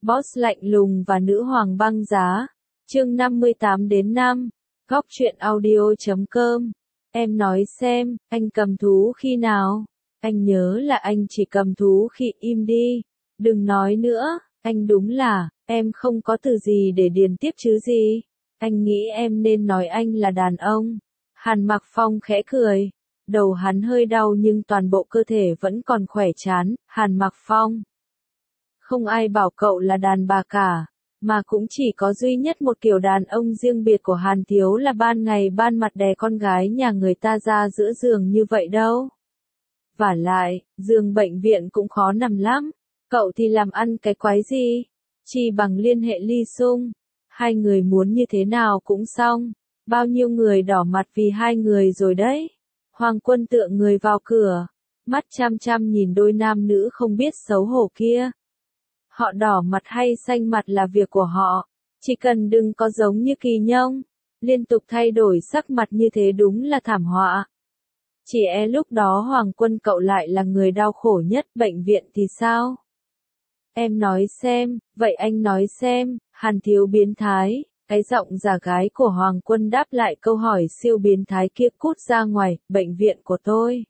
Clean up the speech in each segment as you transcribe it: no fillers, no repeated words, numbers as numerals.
Boss lạnh lùng và nữ hoàng băng giá. Chương 58-5. Góc truyện audio.com. Em nói xem, anh cầm thú khi nào? Anh nhớ là anh chỉ cầm thú khi im đi. Đừng nói nữa, anh đúng là, em không có từ gì để điền tiếp chứ gì. Anh nghĩ em nên nói anh là đàn ông. Hàn Mặc Phong khẽ cười. Đầu hắn hơi đau nhưng toàn bộ cơ thể vẫn còn khỏe chán. Hàn Mặc Phong. Không ai bảo cậu là đàn bà cả, mà cũng chỉ có duy nhất một kiểu đàn ông riêng biệt của Hàn Thiếu là ban ngày ban mặt đè con gái nhà người ta ra giữa giường như vậy đâu. Vả lại, giường bệnh viện cũng khó nằm lắm, cậu thì làm ăn cái quái gì, chỉ bằng liên hệ Ly Sung, hai người muốn như thế nào cũng xong, bao nhiêu người đỏ mặt vì hai người rồi đấy. Hoàng Quân tựa người vào cửa, mắt chăm chăm nhìn đôi nam nữ không biết xấu hổ kia. Họ đỏ mặt hay xanh mặt là việc của họ, chỉ cần đừng có giống như Kỳ Nhông, liên tục thay đổi sắc mặt như thế đúng là thảm họa. Chỉ lúc đó Hoàng Quân cậu lại là người đau khổ nhất, bệnh viện thì sao? Em nói xem, vậy anh nói xem, Hàn Thiếu biến thái, cái giọng giả gái của Hoàng Quân đáp lại câu hỏi siêu biến thái kia, cút ra ngoài, bệnh viện của tôi.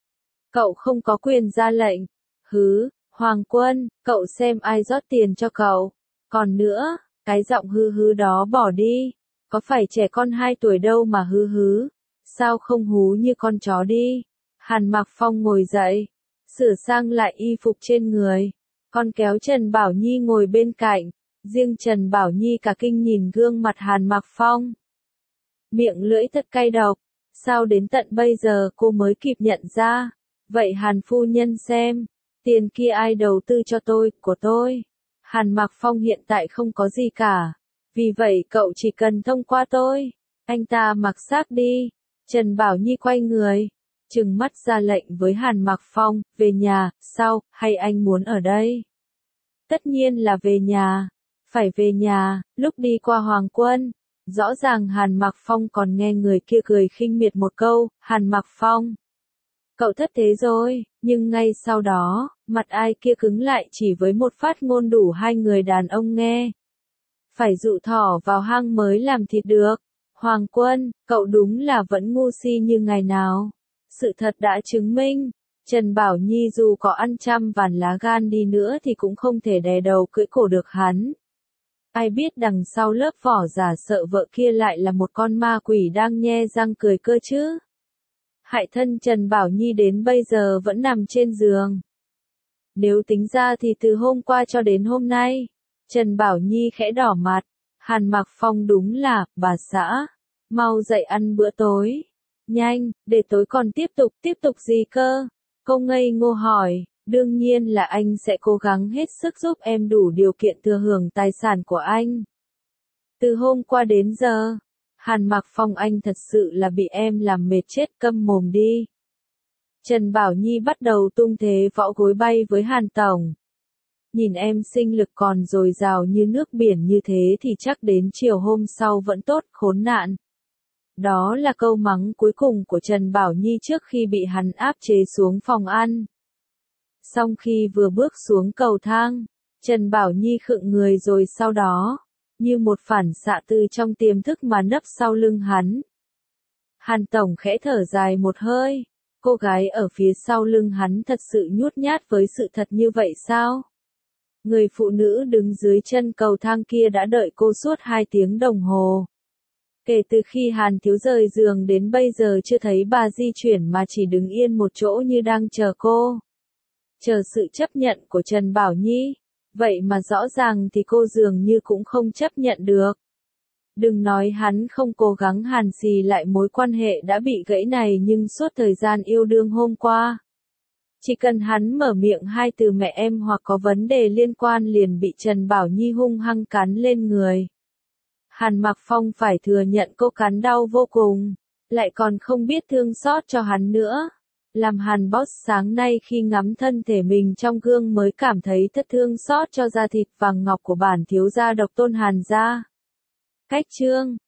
Cậu không có quyền ra lệnh. Hứ. Hoàng Quân, cậu xem ai rót tiền cho cậu. Còn nữa, cái giọng hư hứ đó bỏ đi. Có phải trẻ con 2 tuổi đâu mà hư hứ. Sao không hú như con chó đi. Hàn Mặc Phong ngồi dậy, sửa sang lại y phục trên người. Con kéo Trần Bảo Nhi ngồi bên cạnh. Riêng Trần Bảo Nhi cả kinh nhìn gương mặt Hàn Mặc Phong. Miệng lưỡi thật cay độc. Sao đến tận bây giờ cô mới kịp nhận ra. Vậy Hàn phu nhân xem. Tiền kia ai đầu tư cho tôi, của tôi. Hàn Mặc Phong hiện tại không có gì cả. Vì vậy cậu chỉ cần thông qua tôi. Anh ta mặc xác đi. Trần Bảo Nhi quay người, trừng mắt ra lệnh với Hàn Mặc Phong, về nhà, sao, hay anh muốn ở đây? Tất nhiên là về nhà. Phải về nhà. Lúc đi qua Hoàng Quân, rõ ràng Hàn Mặc Phong còn nghe người kia cười khinh miệt một câu, Hàn Mặc Phong. Cậu thất thế rồi, nhưng ngay sau đó, mặt ai kia cứng lại chỉ với một phát ngôn đủ hai người đàn ông nghe. Phải dụ thỏ vào hang mới làm thịt được. Hoàng Quân, cậu đúng là vẫn ngu si như ngày nào. Sự thật đã chứng minh, Trần Bảo Nhi dù có ăn trăm vạn lá gan đi nữa thì cũng không thể đè đầu cưỡi cổ được hắn. Ai biết đằng sau lớp vỏ giả sợ vợ kia lại là một con ma quỷ đang nhe răng cười cơ chứ. Hại thân Trần Bảo Nhi đến bây giờ vẫn nằm trên giường. Nếu tính ra thì từ hôm qua cho đến hôm nay, Trần Bảo Nhi khẽ đỏ mặt. Hàn Mặc Phong đúng là, bà xã, mau dậy ăn bữa tối. Nhanh, để tối còn tiếp tục gì cơ? Cô ngây ngô hỏi, đương nhiên là anh sẽ cố gắng hết sức giúp em đủ điều kiện thừa hưởng tài sản của anh. Từ hôm qua đến giờ, Hàn Mặc Phong anh thật sự là bị em làm mệt chết, câm mồm đi. Trần Bảo Nhi bắt đầu tung thế võ gối bay với Hàn Tổng. Nhìn em sinh lực còn dồi dào như nước biển như thế thì chắc đến chiều hôm sau vẫn tốt, khốn nạn. Đó là câu mắng cuối cùng của Trần Bảo Nhi trước khi bị hắn áp chế xuống phòng ăn. Xong khi vừa bước xuống cầu thang, Trần Bảo Nhi khựng người rồi sau đó, như một phản xạ từ trong tiềm thức mà nấp sau lưng hắn. Hàn Tổng khẽ thở dài một hơi, cô gái ở phía sau lưng hắn thật sự nhút nhát với sự thật như vậy sao? Người phụ nữ đứng dưới chân cầu thang kia đã đợi cô suốt 2 tiếng đồng hồ. Kể từ khi Hàn Thiếu rời giường đến bây giờ chưa thấy bà di chuyển mà chỉ đứng yên một chỗ như đang chờ cô. Chờ sự chấp nhận của Trần Bảo Nhi. Vậy mà rõ ràng thì cô dường như cũng không chấp nhận được. Đừng nói hắn không cố gắng hàn xì lại mối quan hệ đã bị gãy này, nhưng suốt thời gian yêu đương hôm qua, chỉ cần hắn mở miệng 2 từ mẹ em hoặc có vấn đề liên quan liền bị Trần Bảo Nhi hung hăng cắn lên người. Hàn Mặc Phong phải thừa nhận cô cắn đau vô cùng, lại còn không biết thương xót cho hắn nữa. Làm Hàn Boss sáng nay khi ngắm thân thể mình trong gương mới cảm thấy thất thương xót cho da thịt vàng ngọc của bản thiếu gia độc tôn Hàn gia. Cách chương